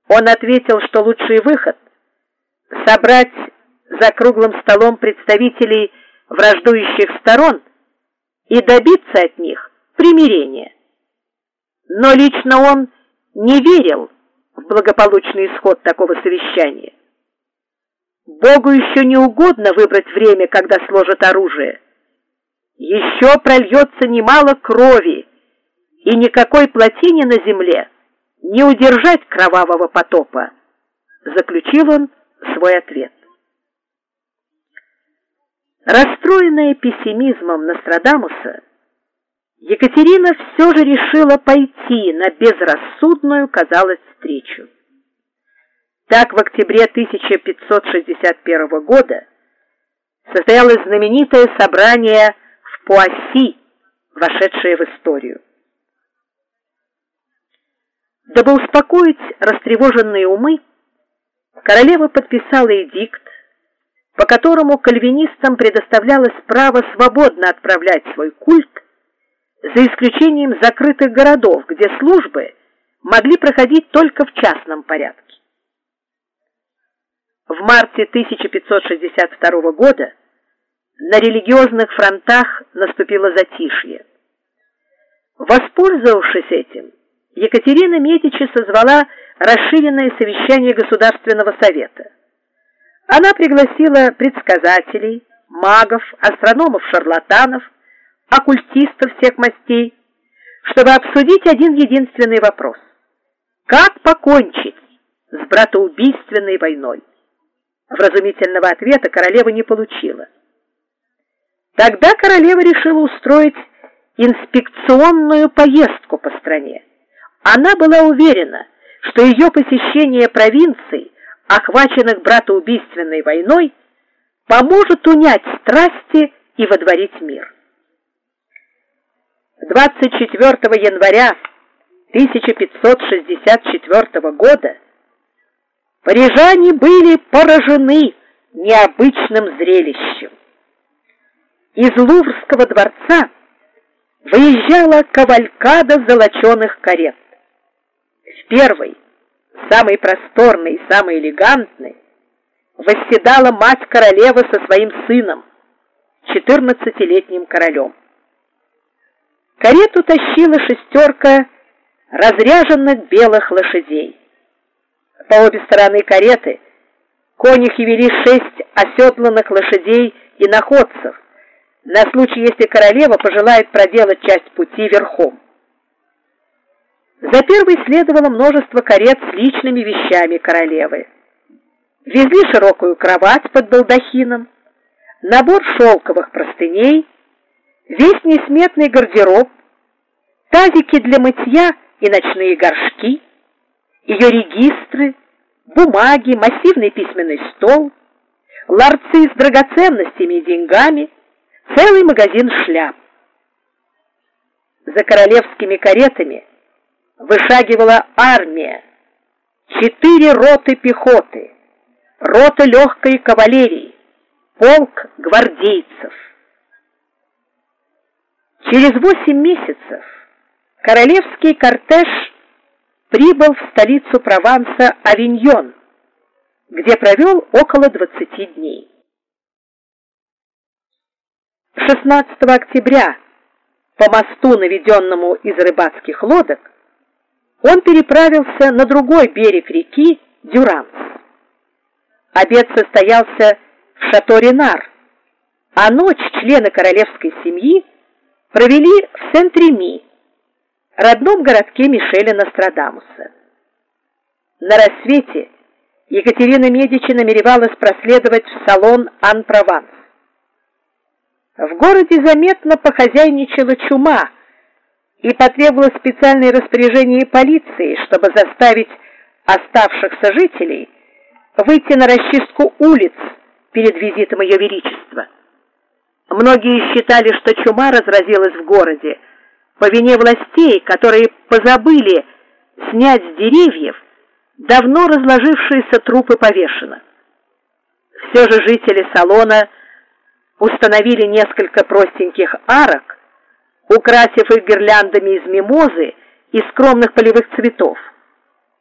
Он ответил, что лучший выход — собрать за круглым столом представителей враждующих сторон и добиться от них примирения. Но лично он не верил в благополучный исход такого совещания. Богу еще не угодно выбрать время, когда сложат оружие. Еще прольется немало крови, и никакой плотине на земле не удержать кровавого потопа, заключил он свой ответ. Расстроенная пессимизмом Нострадамуса, Екатерина все же решила пойти на безрассудную, казалось, встречу. Так в октябре 1561 года состоялось знаменитое собрание в Пуасси, вошедшее в историю. Дабы успокоить растревоженные умы, королева подписала эдикт, по которому кальвинистам предоставлялось право свободно отправлять свой культ, за исключением закрытых городов, где службы могли проходить только в частном порядке. В марте 1562 года на религиозных фронтах наступило затишье. Воспользовавшись этим, Екатерина Медичи созвала расширенное совещание Государственного совета. Она пригласила предсказателей, магов, астрономов-шарлатанов, оккультистов всех мастей, чтобы обсудить один единственный вопрос: как покончить с братоубийственной войной? Вразумительного ответа королева не получила. Тогда королева решила устроить инспекционную поездку по стране. Она была уверена, что ее посещение провинций, охваченных братоубийственной войной, поможет унять страсти и водворить мир. 24 января 1564 года парижане были поражены необычным зрелищем. Из Луврского дворца выезжала кавалькада золоченых карет. В первой, самой просторной и самой элегантной, восседала мать королевы со своим сыном, 14-летним королем. Карету тащила шестерка разряженных белых лошадей. По обе стороны кареты конюхи вели 6 оседланных лошадей и находцев, на случай, если королева пожелает проделать часть пути верхом. За первой следовало множество карет с личными вещами королевы. Везли широкую кровать под балдахином, набор шелковых простыней, весь несметный гардероб, тазики для мытья и ночные горшки, ее регистры, бумаги, массивный письменный стол, ларцы с драгоценностями и деньгами, целый магазин шляп. За королевскими каретами вышагивала армия, 4 роты пехоты, рота легкой кавалерии, полк гвардейцев. Через 8 месяцев королевский кортеж прибыл в столицу Прованса Авиньон, где провел около 20 дней. 16 октября по мосту, наведенному из рыбацких лодок, он переправился на другой берег реки Дюранс. Обед состоялся в Шато-Ренар, а ночь члены королевской семьи провели в Сент-Реми, родном городке Мишеля Нострадамуса. На рассвете Екатерина Медичи намеревалась проследовать в салон Ан-Прованс. В городе заметно похозяйничала чума, и потребовалось специальное распоряжение полиции, чтобы заставить оставшихся жителей выйти на расчистку улиц перед визитом Ее Величества. Многие считали, что чума разразилась в городе по вине властей, которые позабыли снять с деревьев давно разложившиеся трупы повешенных. Все же жители салона установили несколько простеньких арок, украсив их гирляндами из мимозы и скромных полевых цветов.